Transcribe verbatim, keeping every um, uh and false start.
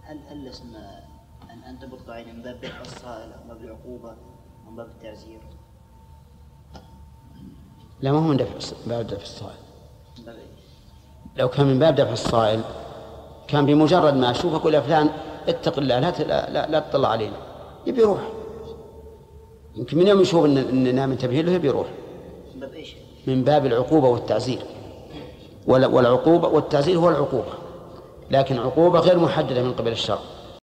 هل هل اسم أن أن تبط عين من باب دفع الصائل أو باب العقوبة أو باب التعزير؟ لا، ما هو من دفع باب دفع الصائل. لو كان من باب دفع الصائل كان بمجرد ما أشوف أقول يا فلان اتق الله لا لا لا تطلع علينا، يبي يروح. يمكن من يوم يشوف إننا منتبهين له يبي يروح. من باب العقوبة والتعزير، والعقوبة والتعزير هو العقوبة، لكن عقوبة غير محددة من قبل الشرع.